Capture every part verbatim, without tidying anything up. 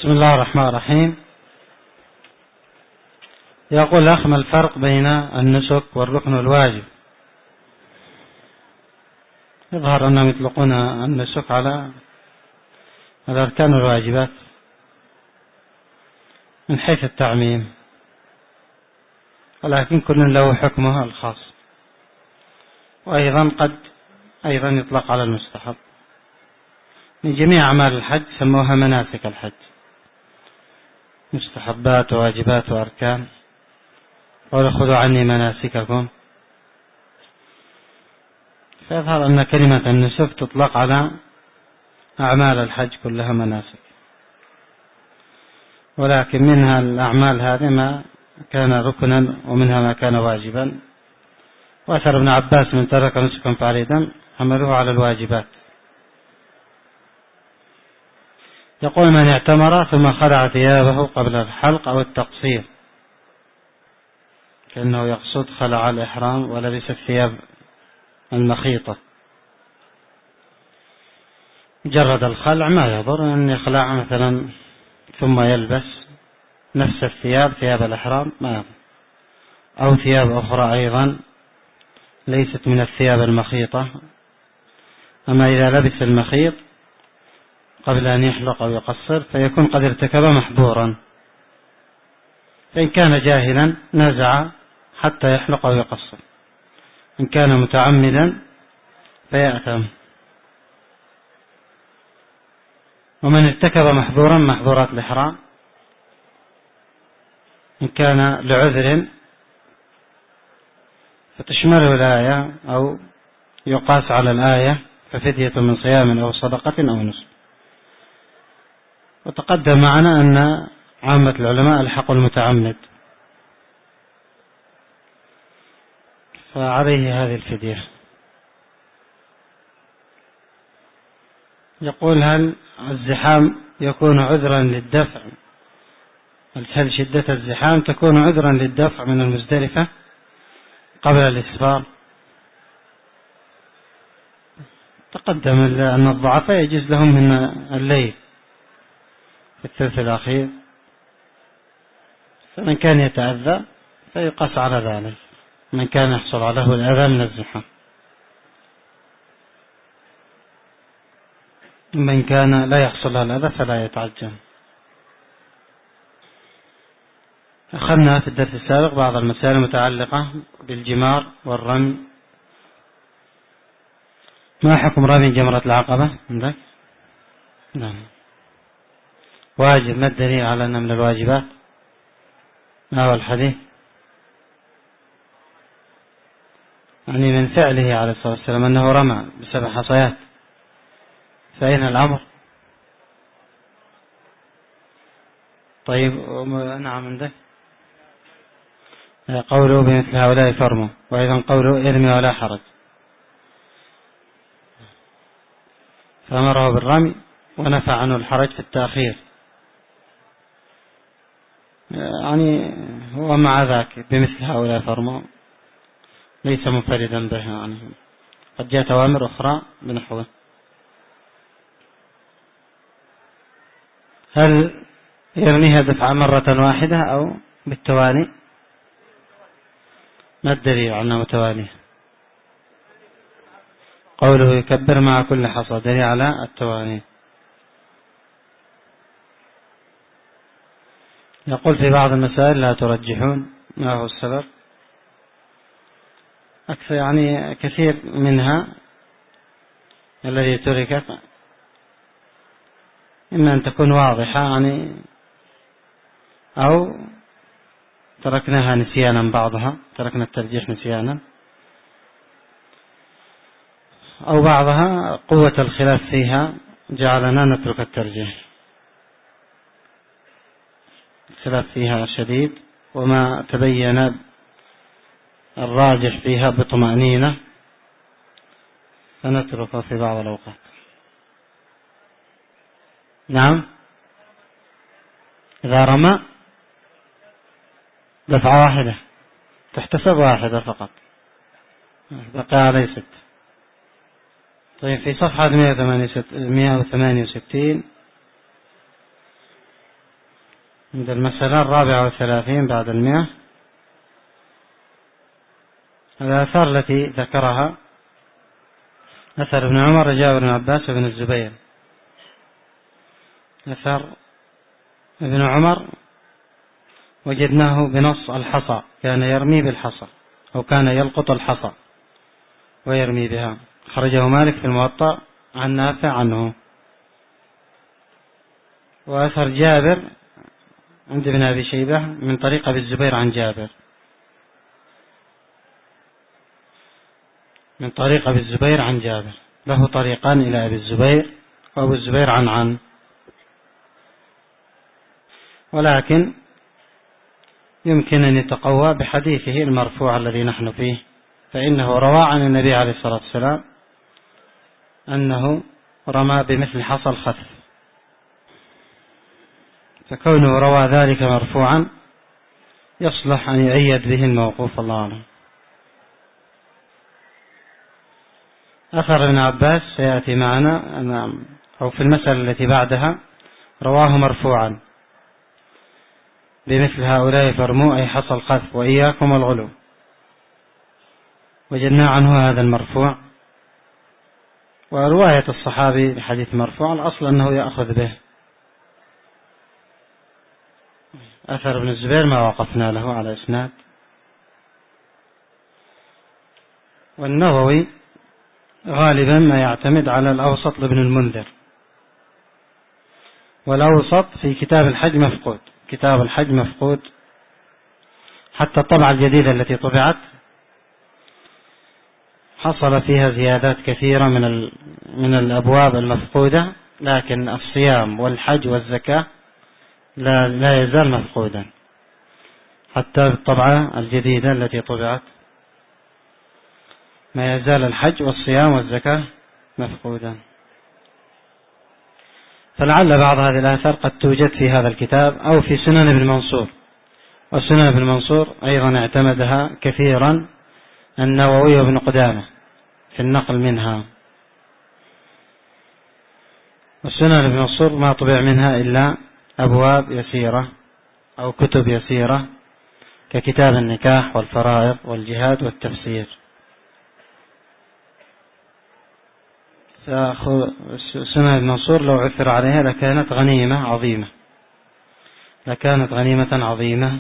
بسم الله الرحمن الرحيم. يقول الأخ: ما الفرق بين النسك والركن الواجب؟ يظهر أنهم يطلقون النسك على الأركان والواجبات من حيث التعميم، ولكن كل له حكمه الخاص، وأيضا قد أيضا يطلق على المستحب. من جميع أعمال الحج سموها مناسك الحج، مستحبات وواجبات وأركان. قال: خذوا عني مناسككم. فيظهر أن كلمة النسك تطلق على أعمال الحج كلها مناسك، ولكن منها الأعمال هذه ما كان ركنا ومنها ما كان واجبا. وأثر ابن عباس: من ترك نسكا فعليه دم، حملوه على الواجبات. يقول: من اعتمر ثم خلع ثيابه قبل الحلق أو التقصير، كأنه يقصد خلع الإحرام ولبس الثياب المخيطة، مجرد الخلع ما يضر، أن يخلع مثلا ثم يلبس نفس الثياب، ثياب الإحرام، ما يضر، أو ثياب أخرى أيضا ليست من الثياب المخيطة. أما إذا لبس المخيط قبل أن يحلق أو يقصر فيكون قد ارتكب محظورا، فإن كان جاهلا نزع حتى يحلق أو يقصر، إن كان متعمدا فيأثم. ومن ارتكب محظورا محظورات الإحرام، إن كان لعذر فتشمله الآية أو يقاس على الآية، ففدية من صيام أو صدقة أو نسك. وتقدم معنا أن عامة العلماء الحقوا المتعمد، فعليه هذه الفدية. يقول: هل الزحام يكون عذرا للدفع؟ هل شدة الزحام تكون عذرا للدفع من المزدلفة قبل الإسفار؟ تقدم أن الضعفاء يجوز لهم من الليل في الثلث الأخير، فمن كان يتأذى فيقاس على ذلك، من كان يحصل عليه الأذى من الزحام. من كان لا يحصل له الأذى فلا يتعجل. أخذنا في الدرس السابق بعض المسائل المتعلقة بالجمار والرمي. ما حكم رمي جمرة العقبة عندك؟ نعم. واجب. ما الدليل على أنه من الواجبات؟ ما هو الحديث؟ يعني من فعله عليه الصلاة والسلام أنه رمى بسبع حصيات، فأين الأمر؟ طيب. نعم عندك قوله بمثل هؤلاء فرموا، وأيضا قوله ارمي ولا حرج، فأمره بالرمي ونفى عنه الحرج في التأخير. يعني هو مع ذاك بمثل هؤلاء فرموا ليس منفردا به، يعني قد جاءت أوامر أخرى بنحوه. هل يرميها دفعة مرة واحدة أو بالتوالي؟ ما الدليل على متوالي؟ قوله يكبر مع كل حصى دليل على التوالي. يقول: في بعض المسائل لا ترجحون، ما هو السبب؟ أكثر يعني كثير منها الذي تركت إما أن تكون واضحة يعني، أو تركناها نسيانا، بعضها تركنا الترجيح نسيانا، أو بعضها قوة الخلاف فيها جعلنا نترك الترجيح، الخلاف فيها شديد وما تبين الراجح فيها بطمأنينة فنتركه في بعض الأوقات. نعم. إذا رمى دفعة واحدة تحتسب واحدة فقط، بقى عليه ست. طيب، في صفحة مئة وثمانية وستين عند المسألة الرابعة والثلاثين بعد المئة. الآثار التي ذكرها أثر ابن عمر، جابر بن عباس بن الزبير. أثر ابن عمر وجدناه بنص الحصى، كان يرمي بالحصى أو كان يلقط الحصى ويرمي بها. خرجه مالك في الموطأ عن نافع عنه. وأثر جابر عند ابن أبي شيبة من طريق أبي الزبير عن جابر، من طريق أبي الزبير عن جابر، له طريقان إلى أبي الزبير، وأبو الزبير عن عن ولكن يمكن أن يتقوى بحديثه المرفوع الذي نحن فيه، فإنه روى عن النبي عليه الصلاة والسلام أنه رمى بمثل حصى الخف، فكونه روى ذلك مرفوعا يصلح أن يؤيد به الموقوف، الله أعلم. أثر ابن عباس سيأتي معنا أو في المسألة التي بعدها رواه مرفوعا بمثل هؤلاء فرموا أي حصى الخف وإياكم الغلو، وجدنا عنه هذا المرفوع. ورواية الصحابي بحديث مرفوع الأصل أنه يأخذ به. أثر ابن الزبير ما وقفنا له على إسناد. والنووي غالبا ما يعتمد على الأوسط لابن المنذر، والأوسط في كتاب الحج مفقود، كتاب الحج مفقود، حتى الطبعة الجديدة التي طبعت حصل فيها زيادات كثيرة من من الأبواب المفقودة، لكن الصيام والحج والزكاة لا, لا يزال مفقودا حتى بالطبعة الجديدة التي طبعت، ما يزال الحج والصيام والزكاة مفقودا. فلعل بعض هذه الآثار قد توجد في هذا الكتاب أو في سنن ابن منصور، وسنن ابن منصور أيضا اعتمدها كثيرا النووي وابن قدامة في النقل منها. وسنن ابن منصور ما طبع منها إلا أبواب يسيرة أو كتب يسيرة ككتاب النكاح والفرائض والجهاد والتفسير. سنن ابن منصور لو عثر عليها لكانت غنيمة عظيمة، لكانت غنيمة عظيمة.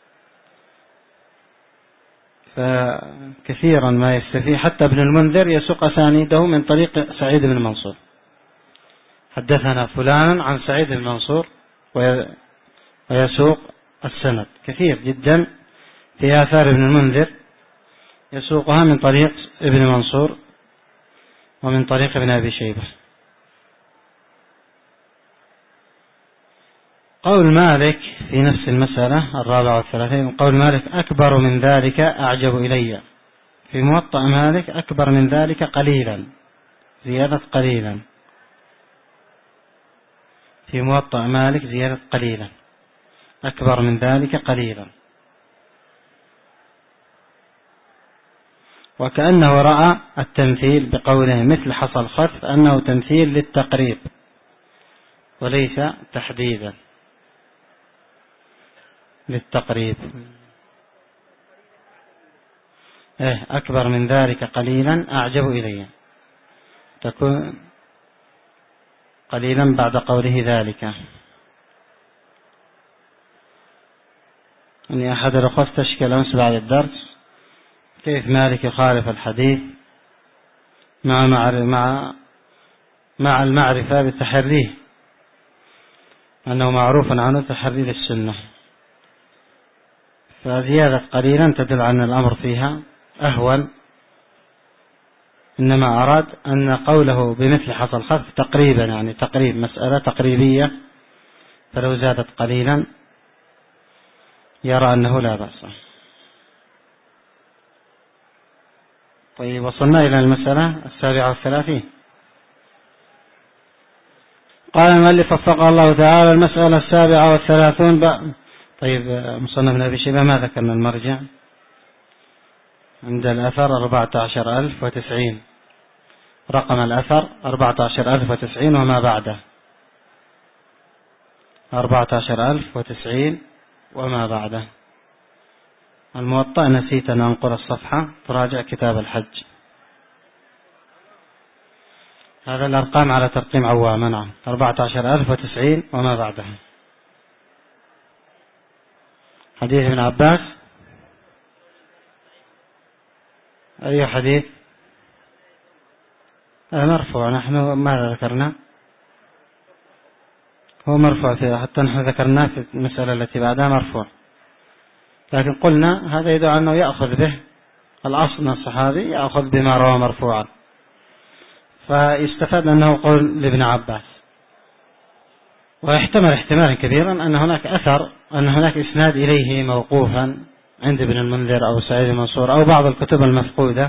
فكثيرا ما يستفيد، حتى ابن المنذر يسوق أسانيده من طريق سعيد بن منصور، حدثنا فلان عن سعيد بن منصور، ويسوق السند كثير جدا في آثار ابن المنذر، يسوقها من طريق ابن منصور ومن طريق ابن أبي شيبة. قول مالك في نفس المسألة الرابعة والثلاثين، قول مالك أكبر من ذلك أعجب إلي، في موطأ مالك أكبر من ذلك قليلا، زيادة قليلا، في موطأ مالك زيادة قليلا، أكبر من ذلك قليلا، وكأنه رأى التمثيل بقوله مثل حصى الخف أنه تمثيل للتقريب وليس تحديدا، للتقريب. إيه أكبر من ذلك قليلا أعجب إلي، تكون قليلا بعد قوله ذلك. أن أحد الأخوة استشكل أمس بعد الدرس كيف مالك يخالف الحديث مع مع مع المعرفة بتحريه، أنه معروف عنه تحري للسنة، فزيادة قليلا تدل على أن الأمر فيها أهون، إنما أراد أن قوله بمثل حصى الخف تقريبا، يعني تقريب، مسألة تقريبية، فلو زادت قليلا يرى أنه لا بأس. طيب وصلنا إلى المسألة السابعة والثلاثين. قال المؤلف وفقه الله تعالى المسألة السابعة والثلاثون ب... طيب مصنف ابن أبي شيبة ما ذكرنا المرجع؟ عند الأثر أربعة عشر ألف وتسعين، رقم الأثر أربعة عشر ألف وتسعين وما بعده. أربعة عشر ألف وتسعين وما بعده. الموطأ نسيت أن أنقل الصفحة، تراجع كتاب الحج. هذا الأرقام على ترقيم عوام. نعم، أربعة عشر ألف وتسعين وما بعده. حديث ابن عباس. أي حديث؟ مرفوع. نحن ماذا ذكرنا؟ هو مرفوع فيه، حتى نحن ذكرناه في المسألة التي بعدها مرفوع، لكن قلنا هذا يدعو أنه يأخذ به الأصل من الصحابي، يأخذ بما روى مرفوعا، فيستفاد أنه قول لابن عباس. ويحتمل احتمالا كبيرا أن هناك أثر، أن هناك إسناد إليه موقوفا عند ابن المنذر أو سعيد المنصور أو بعض الكتب المفقودة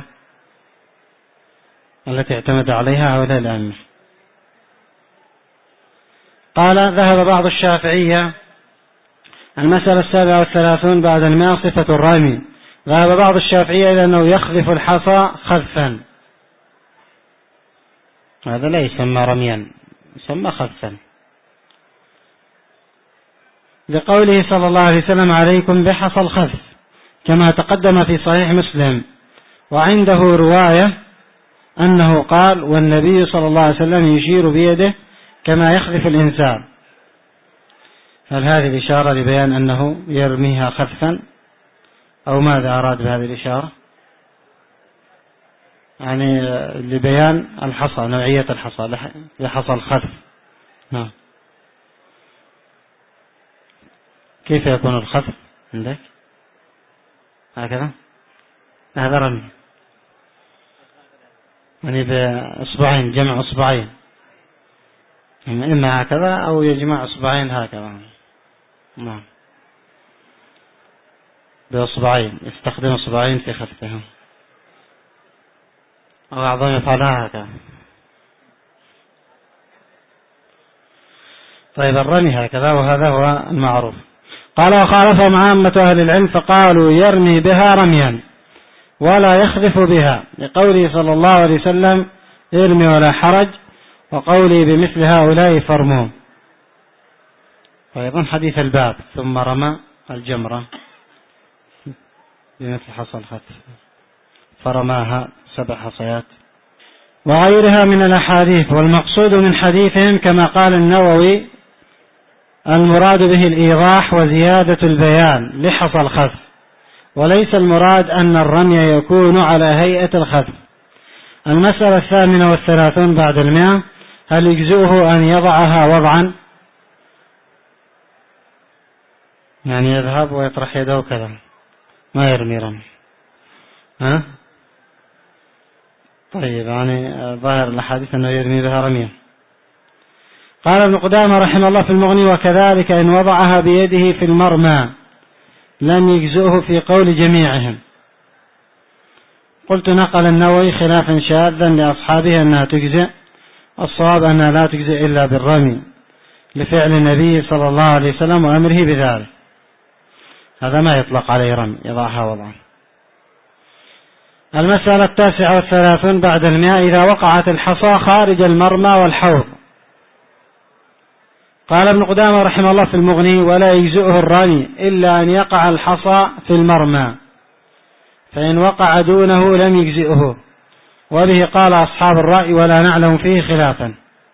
التي اعتمد عليها هؤلاء الأئمة. قال: ذهب بعض الشافعية. المسألة السابعة والثلاثون بعد المئة، صفة الرمي. ذهب بعض الشافعية إلى أنه يخذف الحصى خذفا. هذا لا يسمى رميا، يسمى خذفا، لقوله صلى الله عليه وسلم: عليكم بحصى الخذف، كما تقدم في صحيح مسلم. وعنده رواية أنه قال: والنبي صلى الله عليه وسلم يشير بيده كما يخذف الإنسان. هل هذه الإشارة لبيان أنه يرميها خذفا، أو ماذا أراد بهذه الإشارة؟ يعني لبيان الحصى، نوعية الحصى، لحصى الخذف. نعم. كيف يكون الخذف عندك؟ هكذا، هذا رمي يعني بإصبعين، جمع إصبعين، إما هكذا أو يجمع إصبعين هكذا. نعم، بإصبعين، يستخدم إصبعين في خذفها، أو بعضهم يفعلها هكذا. طيب، الرمي هكذا، وهذا هو المعروف. قال: وخالفهم عامة أهل العلم فقالوا يرمي بها رميا ولا يخذف بها، لقوله صلى الله عليه وسلم: ارمي ولا حرج، وقولي بمثل هؤلاء فرموا. وأيضا حديث الباب: ثم رمى الجمرة بمثل حصى الخذف، فرماها سبع حصيات، وغيرها من الأحاديث. والمقصود من حديثهم كما قال النووي: المراد به الإيضاح وزيادة البيان لحصى الخذف، وليس المراد أن الرمي يكون على هيئة الخذف. المسألة الثامنة والثلاثون بعد المئة: هل يجزئه أن يضعها وضعا، يعني يذهب ويطرح يده كذا، ما يرمي رمي؟ ها؟ طيب، يعني ظاهر الأحاديث أنه يرمي بها رميا. قال ابن قدامة رحمه الله في المغني: وكذلك إن وضعها بيده في المرمى لم يجزئه في قول جميعهم. قلت: نقل النووي خلافا شاذا لأصحابه أنها تجزئ، الصواب أنها لا تجزئ إلا بالرمي، لفعل النبي صلى الله عليه وسلم وأمره بذلك. هذا ما يطلق عليه رمي، يضعها وضعا. المسألة التاسعة والثلاثون بعد المئة: إذا وقعت الحصى خارج المرمى والحوض. قال ابن قدامة رحمه الله في المغني: ولا يجزئه الرمي إلا أن يقع الحصى في المرمى، فإن وقع دونه لم يجزئه. وبه قال أصحاب الرأي ولا نعلم فيه خلافا.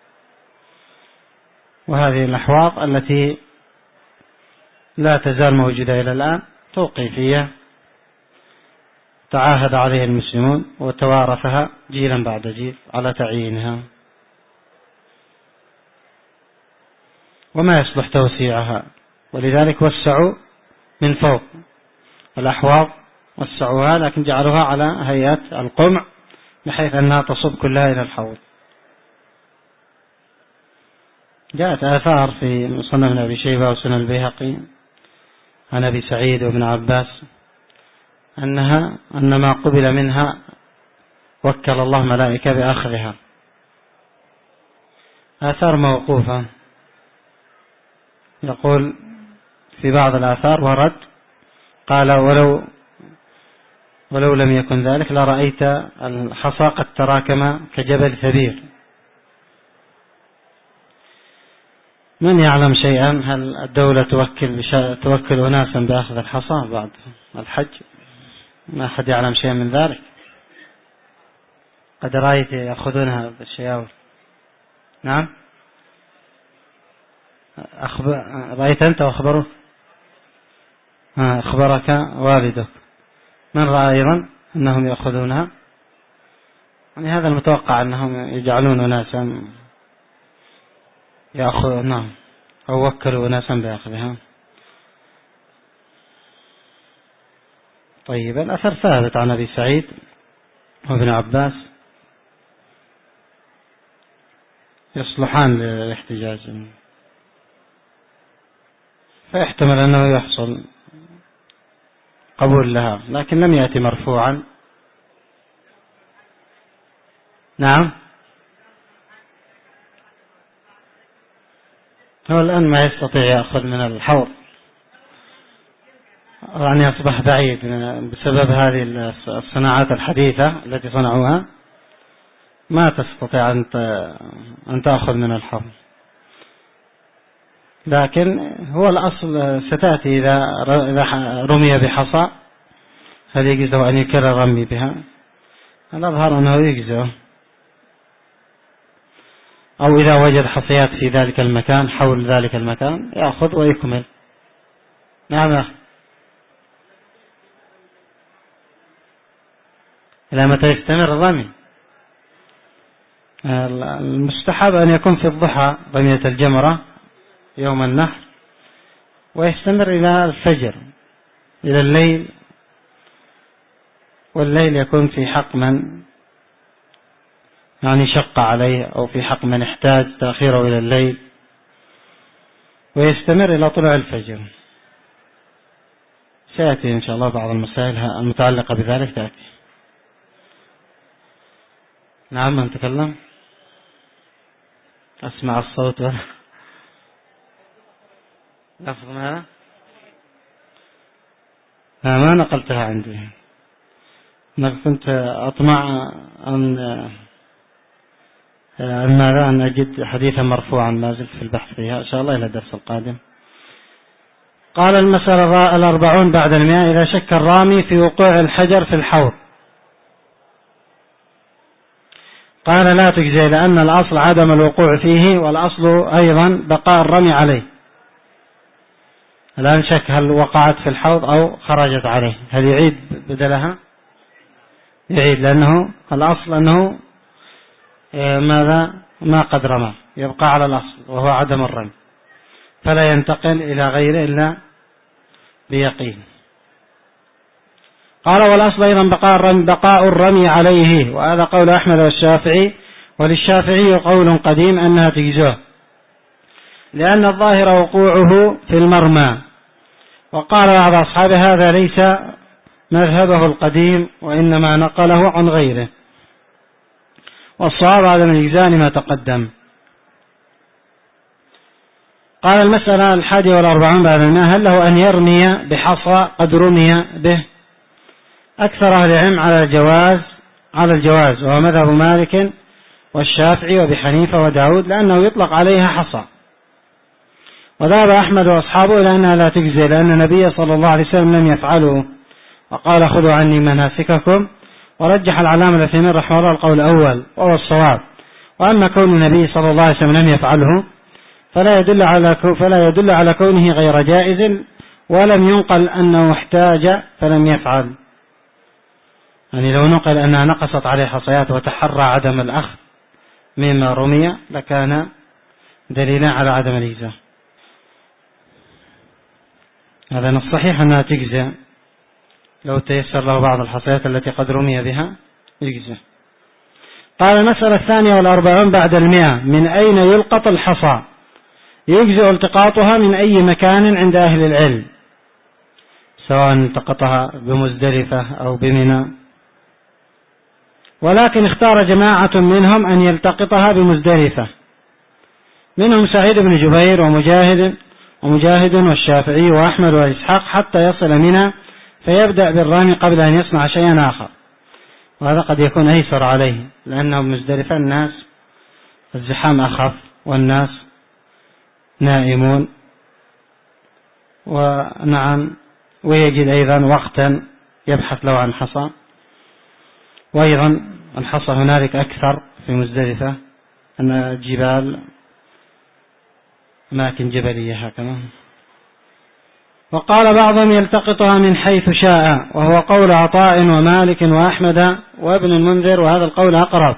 وهذه الأحواض التي لا تزال موجودة إلى الآن توقيفية، تعاهد عليها المسلمون وتوارثها جيلا بعد جيل على تعيينها، وما يصلح توسيعها، ولذلك وسعوا من فوق الأحواض، وسعوها لكن جعلوها على هيئة القمع بحيث أنها تصب كلها إلى الحوض. جاءت آثار في مصنف ابن أبي شيبة وسنن البيهقي عن أبي سعيد وابن عباس أنها أن ما قبل منها وكل الله ملائكة بأخذها. آثار موقوفة، يقول في بعض الآثار ورد قال: ولو ولو لم يكن ذلك لرأيت الحصى قد تراكم كجبل كبير. من يعلم شيئا؟ هل الدولة توكل بشا... توكل أناسا بأخذ الحصى بعد الحج؟ ما أحد يعلم شيئا من ذلك. قد رأيت يأخذونها بالشياور. نعم، أخبر... رأيت أنت وأخبرك؟ أخبرك والدك. من رأى أيضا أنهم يأخذونها؟ يعني هذا المتوقع أنهم يجعلون ناسا يأخذ، نعم، أو وكلوا ناسا بأخذها. طيب، الأثر ثابت عن أبي سعيد وابن عباس يصلحان للاحتجاج، فيحتمل أنه يحصل قبول لها، لكن لم يأتي مرفوعا. نعم، هو الآن ما يستطيع يأخذ من الحوض، يعني أصبح بعيد بسبب هذه الصناعات الحديثة التي صنعوها، ما تستطيع أن تأخذ من الحوض. لكن هو الأصل ستأتي إذا رمي بحصى هل يجزه أن يكرر رمي بها؟ الأظهر أنه يجزه، أو إذا وجد حصيات في ذلك المكان حول ذلك المكان يأخذ ويكمل. نعم يا أخي، إلى متى يستمر الرمي؟ المستحب أن يكون في الضحى رمية الجمرة يوم النحر، ويستمر إلى الفجر، إلى الليل، والليل يكون في حق من يعني شق عليه، أو في حق من احتاج تأخيره إلى الليل، ويستمر إلى طلوع الفجر. سيأتي إن شاء الله بعض المسائل المتعلقة بذلك تأتي. نعم، من تكلم؟ أسمع الصوت و... لفظ هذا ما نقلتها عندي. أنا كنت أطمع أن أن ماذا أن أجد حديثا مرفوعا، ما زلت في البحث فيها إن شاء الله إلى الدرس القادم. قال المسألة الأربعون بعد المئة: إذا شك الرامي في وقوع الحجر في الحوض قال لا تجزي، لأن الأصل عدم الوقوع فيه، والأصل أيضا بقاء الرمي عليه. الآن شك هل وقعت في الحوض أو خرجت عليه، هل يعيد بدلها؟ يعيد، لأنه الأصل أنه ماذا ما قد رمى، يبقى على الأصل وهو عدم الرمي، فلا ينتقل إلى غيره إلا بيقين. قال والأصل أيضا بقاء الرمي, بقاء الرمي عليه، وهذا قول أحمد والشافعي، وللشافعي قول قديم أنها تجزئه، لأن الظاهر وقوعه في المرمى. وقال بعض أصحابه هذا ليس مذهبه القديم، وإنما نقله عن غيره، والصواب عدم الإجزاء ما تقدم. قال المسألة الحادية والأربعون بعد المئة: هل له أن يرمي بحصى قد رمي به؟ أكثر أهل العلم على الجواز على الجواز وهو مذهب مالك والشافعي وأبي حنيفة وداود، لأنه يطلق عليها حصى. وذهب أحمد وأصحابه إلى أنها لا تجزي، لأن النبي صلى الله عليه وسلم لم يفعله، وقال خذوا عني مناسككم. ورجح العلامة العثيمين رحمه الله القول الأول وهو الصواب. وأما كون النبي صلى الله عليه وسلم لم يفعله فلا يدل على فلا يدل على كونه غير جائز، ولم ينقل أنه احتاج فلم يفعل. يعني لو نقل أنها نقصت عليه حصيات وتحرى عدم الأخذ مما رمي لكان دليلا على عدم الإجزاء. هذا الصحيح أنها تجزى لو تيسر له بعض الحصيات التي قد رمي بها يجزى. قال المسألة الثانية والأربعون بعد المئة: من أين يلقط الحصى؟ يجزئ التقاطها من أي مكان عند أهل العلم، سواء التقطها بمزدلفة أو بمنى، ولكن اختار جماعة منهم أن يلتقطها بمزدلفة، منهم سعيد بن جبير ومجاهد ومجاهد والشافعي وأحمد وإسحاق، حتى يصل منى فيبدأ بالرمي قبل أن يصنع شيئا آخر. وهذا قد يكون أيسر عليه، لأنه بمزدلفة الناس الزحام أخف، والناس نائمون، ونعم ويجد أيضا وقتا يبحث له عن حصى. وأيضا الحصى هنالك أكثر في مزدلفة، أن الجبال أماكن جبلية هكذا. وقال بعضهم يلتقطها من حيث شاء، وهو قول عطاء ومالك وأحمد وابن المنذر، وهذا القول أقرب.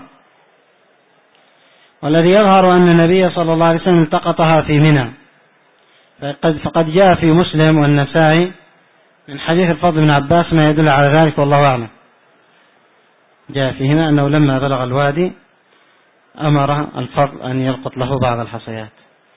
والذي يظهر أن النبي صلى الله عليه وسلم التقطها في منى، فقد جاء في مسلم والنسائي من حديث الفضل بن عباس ما يدل على ذلك، والله أعلم. جاء فيهما أنه لما بلغ الوادي أمر الفضل أن يلقط له بعض الحصيات.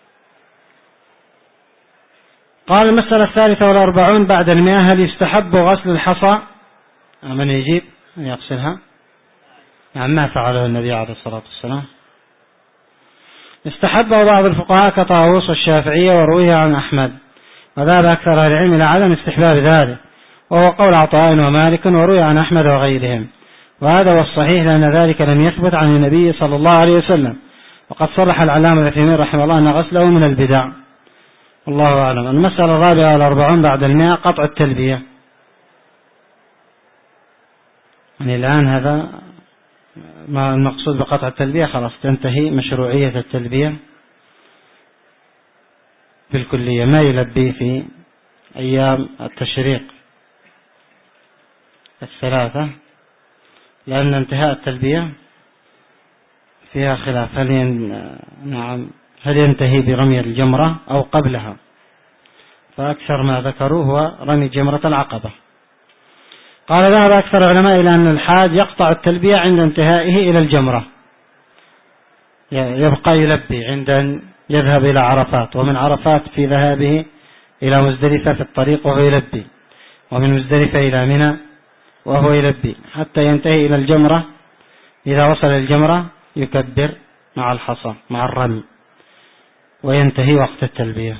قال المسألة الثالثة والأربعون بعد المئة: هل يستحب غسل الحصى؟ من يجيب أن يغسلها؟ يعني ما فعله النبي عليه الصلاة والسلام. استحبه بعض الفقهاء كطاووس والشافعية، ورويه عن أحمد، وذهب أكثر أهل العلم إلى عدم استحباب ذلك، وهو قول عطاء ومالك، وروي عن أحمد وغيرهم، وهذا هو الصحيح، لأن ذلك لم يثبت عن النبي صلى الله عليه وسلم. وقد صرح العلامة العثيمين رحمه الله أن غسله من البدع، الله أعلم. المسألة الرابعة والأربعون بعد المئة: قطع التلبية. يعني الآن هذا ما المقصود بقطع التلبية، خلاص تنتهي مشروعية التلبية بالكلية، ما يلبي في أيام التشريق الثلاثة، لأن انتهاء التلبية فيها خلاف، هل نعم هل ينتهي برمي الجمرة أو قبلها، فأكثر ما ذكروا هو رمي جمرة العقبة. قال ذهب أكثر العلماء إلى أن الحاج يقطع التلبية عند انتهائه إلى الجمرة، يبقى يلبي عند أن يذهب إلى عرفات، ومن عرفات في ذهابه إلى مزدلفة في الطريق وهو يلبي، ومن مزدلفة إلى منى وهو يلبي، حتى ينتهي إلى الجمرة. إذا وصل الجمرة يكبر مع الحصى مع الرمي، وينتهي وقت التلبية.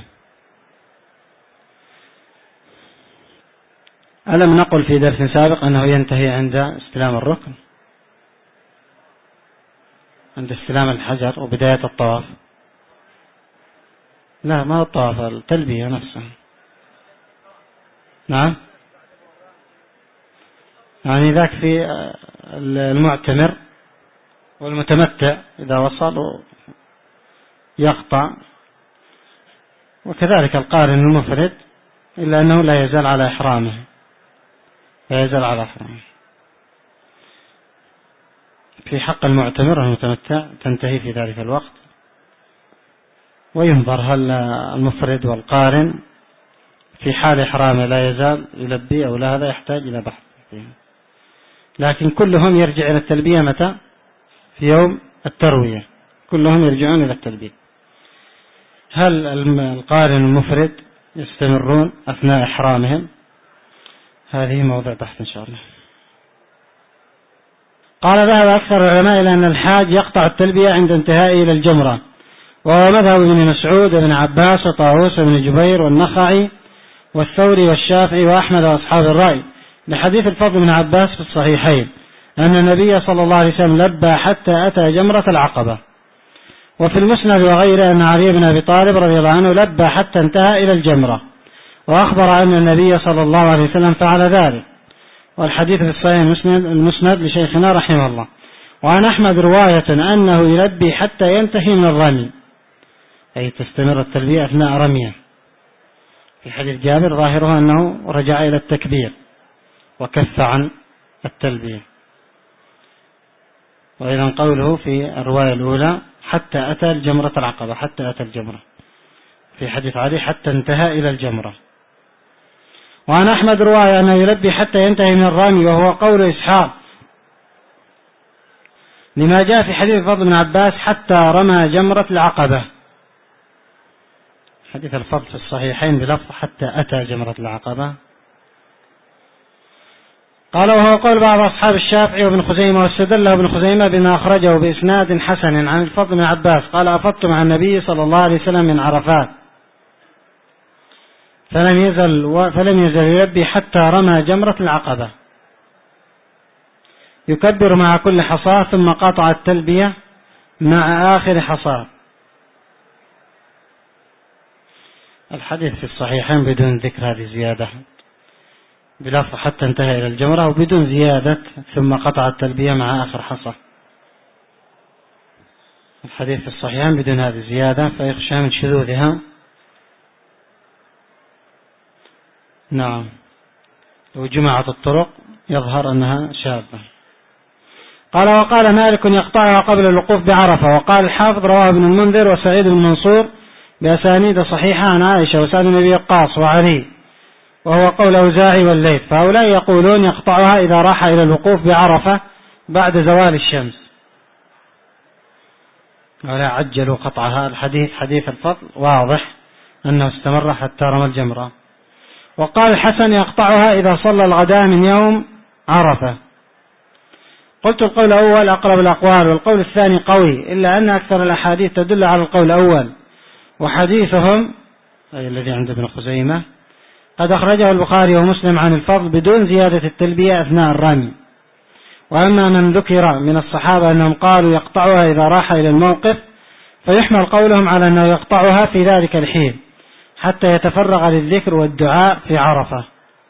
ألم نقل في درس سابق أنه ينتهي عند استلام الركن، عند استلام الحجر وبداية الطواف؟ لا، ما هو الطواف، التلبية نفسها. نعم، يعني ذاك في المعتمر والمتمتع إذا وصل يقطع، وكذلك القارن المفرد، إلا أنه لا يزال على إحرامه، لا يزال على إحرامه. في حق المعتمر والمتمتع تنتهي في ذلك الوقت، وينظر هل المفرد والقارن في حال إحرامه لا يزال يلبي أو لا، هذا يحتاج إلى بحث. لكن كلهم يرجع إلى التلبية متى؟ في يوم التروية، كلهم يرجعون إلى التلبية. هل القارن المفرد يستمرون أثناء إحرامهم؟ هذه موضوع بحث إن شاء الله. قال ذهب أكثر العلماء إلى أن الحاج يقطع التلبية عند انتهائه إلى الجمرة، وهو مذهب ابن مسعود وابن عباس وطاووس بن جبير والنخعي والثوري والشافعي وأحمد وأصحاب الرأي، لحديث الفضل بن عباس في الصحيحين أن النبي صلى الله عليه وسلم لبى حتى أتى جمرة العقبة. وفي المسند وغيره أن علي بن أبي طالب رضي الله عنه لبى حتى انتهى إلى الجمرة، وأخبر أن النبي صلى الله عليه وسلم فعل ذلك. والحديث في الصحيح المسند, المسند لشيخنا رحمه الله. وعن أحمد رواية أنه يلبي حتى ينتهي من الرمي، أي تستمر التلبية أثناء رميه. في حديث جابر ظاهره أنه رجع إلى التكبير وكف عن التلبية. وإذا قوله في الرواية الأولى حتى أتى الجمرة العقبة، حتى أتى الجمرة، في حديث علي حتى انتهى إلى الجمرة. وعن أحمد رواية أنه يلبي حتى ينتهي من الرمي، وهو قول إسحاق، لما جاء في حديث الفضل بن عباس حتى رمى جمرة العقبة، حديث الفضل في الصحيحين بلفظ حتى أتى جمرة العقبة. قال وهو قول بعض أصحاب الشافعي وابن خزيمة، واستدله ابن خزيمة بما أخرجه بإسناد حسن عن الفضل بن عباس قال أفضت مع النبي صلى الله عليه وسلم من عرفات فلم يزل, و... فلم يزل يلبي حتى رمى جمرة العقبة، يكبر مع كل حصاة ثم قطع التلبية مع آخر حصاة. الحديث في الصحيحين بدون ذكر هذه الزيادة بلفظ حتى انتهى إلى الجمرة، وبدون زيادة ثم قطع التلبية مع آخر حصى. الحديث في الصحيحين بدون هذه الزيادة فيخشى من شذوذها. نعم، لو جمعت الطرق يظهر أنها شاذة. قال وقال مالك يقطعها قبل الوقوف بعرفة. وقال الحافظ رواه ابن المنذر وسعيد بن منصور بأسانيد صحيحة عن عائشة وسعد بن أبي وقاص وعلي، وهو قول أوزاعي والليث. فهؤلاء يقولون يقطعها إذا راح إلى الوقوف بعرفة بعد زوال الشمس، ولا عجلوا قطعها. الحديث حديث الفضل واضح أنه استمر حتى رمى الجمرة. وقال الحسن يقطعها إذا صلى الغداء من يوم عرفة. قلت القول الأول أقرب الأقوال، والقول الثاني قوي، إلا أن أكثر الأحاديث تدل على القول الأول. وحديثهم أي الذي عند ابن خزيمة قد أخرجه البخاري ومسلم عن الفضل بدون زيادة التلبية أثناء الرمي. وأما من ذكر من الصحابة أنهم قالوا يقطعها إذا راح إلى الموقف فيحمل قولهم على أنه يقطعها في ذلك الحين حتى يتفرغ للذكر والدعاء في عرفة،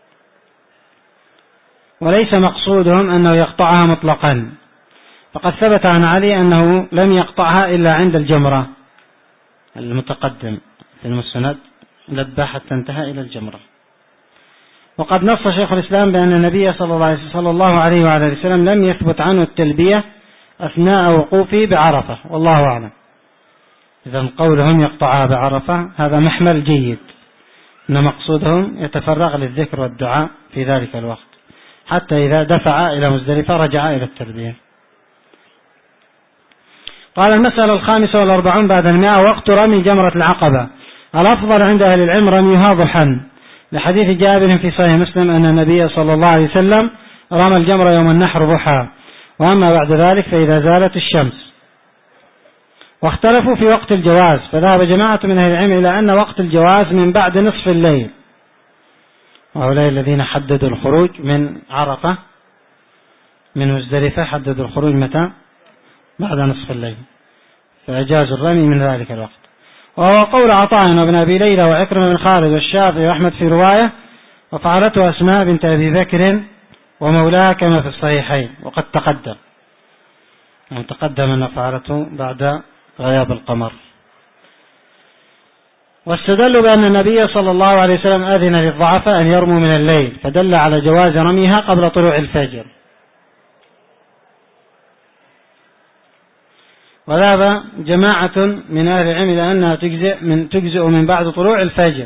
وليس مقصودهم أنه يقطعها مطلقا. فقد ثبت عن علي أنه لم يقطعها إلا عند الجمرة. المتقدم في المسند لبى حتى انتهى إلى الجمرة. وقد نص شيخ الإسلام بأن النبي صلى الله عليه وعلى وسلم لم يثبت عنه التلبية أثناء وقوفه بعرفة، والله أعلم. إذا قولهم يقطعها بعرفة هذا محمل جيد، أن مقصودهم يتفرغ للذكر والدعاء في ذلك الوقت حتى إذا دفع إلى مزدلفة رجع إلى التلبية. قال المسألة الخامسة والأربعون بعد المئة وقت رمي جمرة العقبة. الأفضل عند أهل العلم رميها ضحى، لحديث جابر في صحيح مسلم أن النبي صلى الله عليه وسلم رمى الجمرة يوم النحر ضحى، وأما بعد ذلك فإذا زالت الشمس. واختلفوا في وقت الجواز، فذهب جماعة من أهل العلم إلى أن وقت الجواز من بعد نصف الليل، وهؤلاء الذين حددوا الخروج من عرفة من مزدلفة حددوا الخروج متى؟ بعد نصف الليل، فأجازوا الرمي من ذلك الوقت. وهو قول عطاء وابن أبي ليلى وعكرمة بن خالد والشافعي وأحمد في رواية، وفعلته أسماء بنت أبي بكر ومولاها كما في الصحيحين. وقد تقدم يعني تقدم أن فعلته بعد غياب القمر. واستدلوا بأن النبي صلى الله عليه وسلم أذن للضعفاء أن يرموا من الليل، فدل على جواز رميها قبل طلوع الفجر. وذهب جماعة من أهل العلم إلى أنها تجزئ من, تجزئ من بعد طلوع الفجر،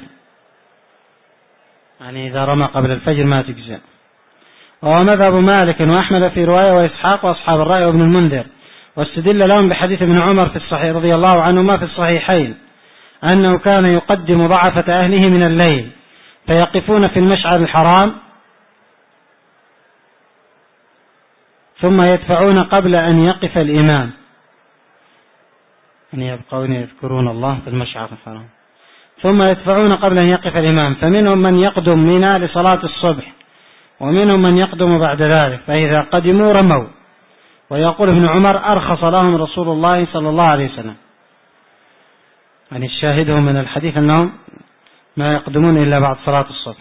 يعني إذا رمى قبل الفجر ما تجزئ. وهو مذهب مالك وأحمد في رواية وإسحاق وأصحاب الرأي وابن المنذر. واستدل لهم بحديث ابن عمر في الصحيح رضي الله عنهما في الصحيحين أنه كان يقدم ضعفة أهله من الليل فيقفون في المشعر الحرام ثم يدفعون قبل أن يقف الإمام، أن يبقون يذكرون الله في المشعر الحرام ثم يدفعون قبل أن يقف الإمام. فمنهم من يقدم منى لصلاة الصبح ومنهم من يقدم بعد ذلك، فإذا قدموا رموا. ويقول ابن عمر أرخص لهم رسول الله صلى الله عليه وسلم، يعني الشاهدهم من الحديث أنهم ما يقدمون إلا بعد صلاة الصبح.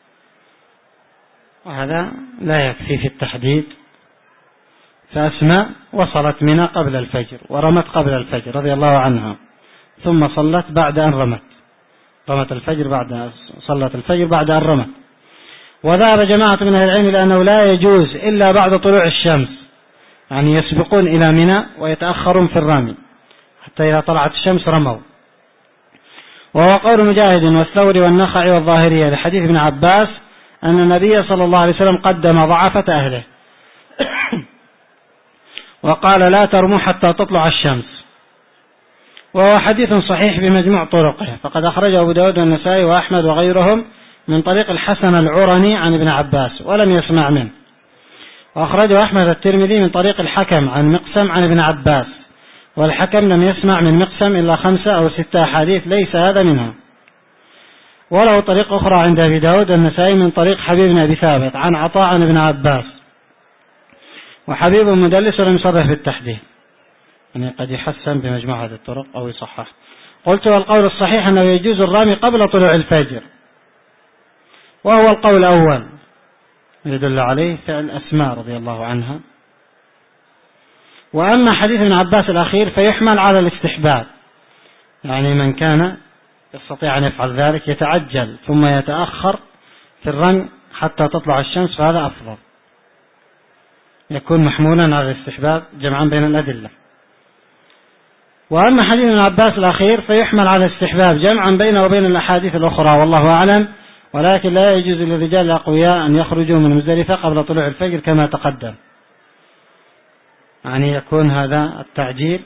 وهذا لا يكفي في التحديد. فأسماء وصلت منى قبل الفجر ورمت قبل الفجر رضي الله عنها، ثم صلت بعد أن رمت رمت الفجر بعد صلت الفجر بعد أن رمت. وذهب جماعة من أهل العلم لأنه لا يجوز إلا بعد طلوع الشمس، يعني يسبقون إلى منى ويتأخرون في الرمي حتى إذا طلعت الشمس رموا. وهو قول مجاهد والثوري والنخعي والظاهرية لحديث ابن عباس أن النبي صلى الله عليه وسلم قدم ضعفة أهله وقال لا ترموا حتى تطلع الشمس. وهو حديث صحيح بمجموع طرقه، فقد أخرجه أبو داود والنسائي وأحمد وغيرهم من طريق الحسن العرني عن ابن عباس ولم يسمع منه. وأخرجه أحمد الترمذي من طريق الحكم عن مقسم عن ابن عباس، والحكم لم يسمع من مقسم إلا خمسة أو ستة أحاديث ليس هذا منها. وله طريق أخرى عند أبي داود والنسائي من طريق حبيب بن أبي ثابت عن عطاء عن ابن عباس، وحبيب مدلس ولم يصرح بالتحديث، يعني قد يحسن بمجموع هذه الطرق أو يصحح. قلت والقول الصحيح أنه يجوز الرمي قبل طلوع الفجر، وهو القول الأول يدل عليه فعل أسماء رضي الله عنها. وأما حديث ابن عباس الأخير فيحمل على الاستحباب، يعني من كان يستطيع أن يفعل ذلك يتعجل ثم يتأخر في الرمي حتى تطلع الشمس، فهذا أفضل، يكون محمولا على الاستحباب جمعا بين الأدلة. وأما حديث ابن عباس الأخير فيحمل على الاستحباب جمعا بينه وبين الأحاديث الأخرى، والله أعلم. ولكن لا يجوز للرجال الأقوياء أن يخرجوا من مزدلفة قبل طلوع الفجر كما تقدم، يعني يكون هذا التعجيل،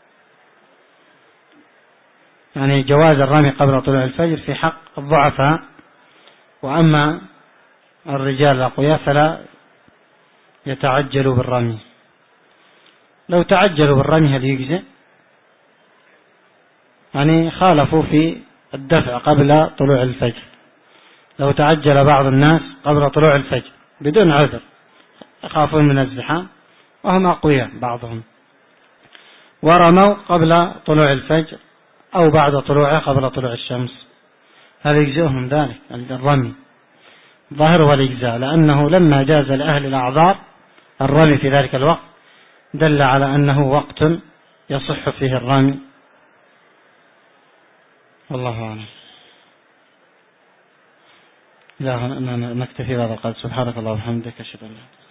يعني جواز الرمي قبل طلوع الفجر في حق الضعفاء. وأما الرجال الأقوياء فلا يتعجلوا بالرمي. لو تعجلوا بالرمي هل يجزئ؟ يعني خالفوا في الدفع قبل طلوع الفجر. لو تعجل بعض الناس قبل طلوع الفجر بدون عذر، يخافون من الزحام وهم أقوياء بعضهم، ورموا قبل طلوع الفجر أو بعد طلوعه قبل طلوع الشمس، هل يجزئهم ذلك الرمي؟ ظاهره الإجزاء، لأنه لما جاز لأهل الأعذار الرمي في ذلك الوقت دل على أنه وقت يصح فيه الرمي، والله أعلم. لا نكتفي بهذا القدر. سبحانك اللهم وبحمدك، أشهد أن لا إله إلا أنت.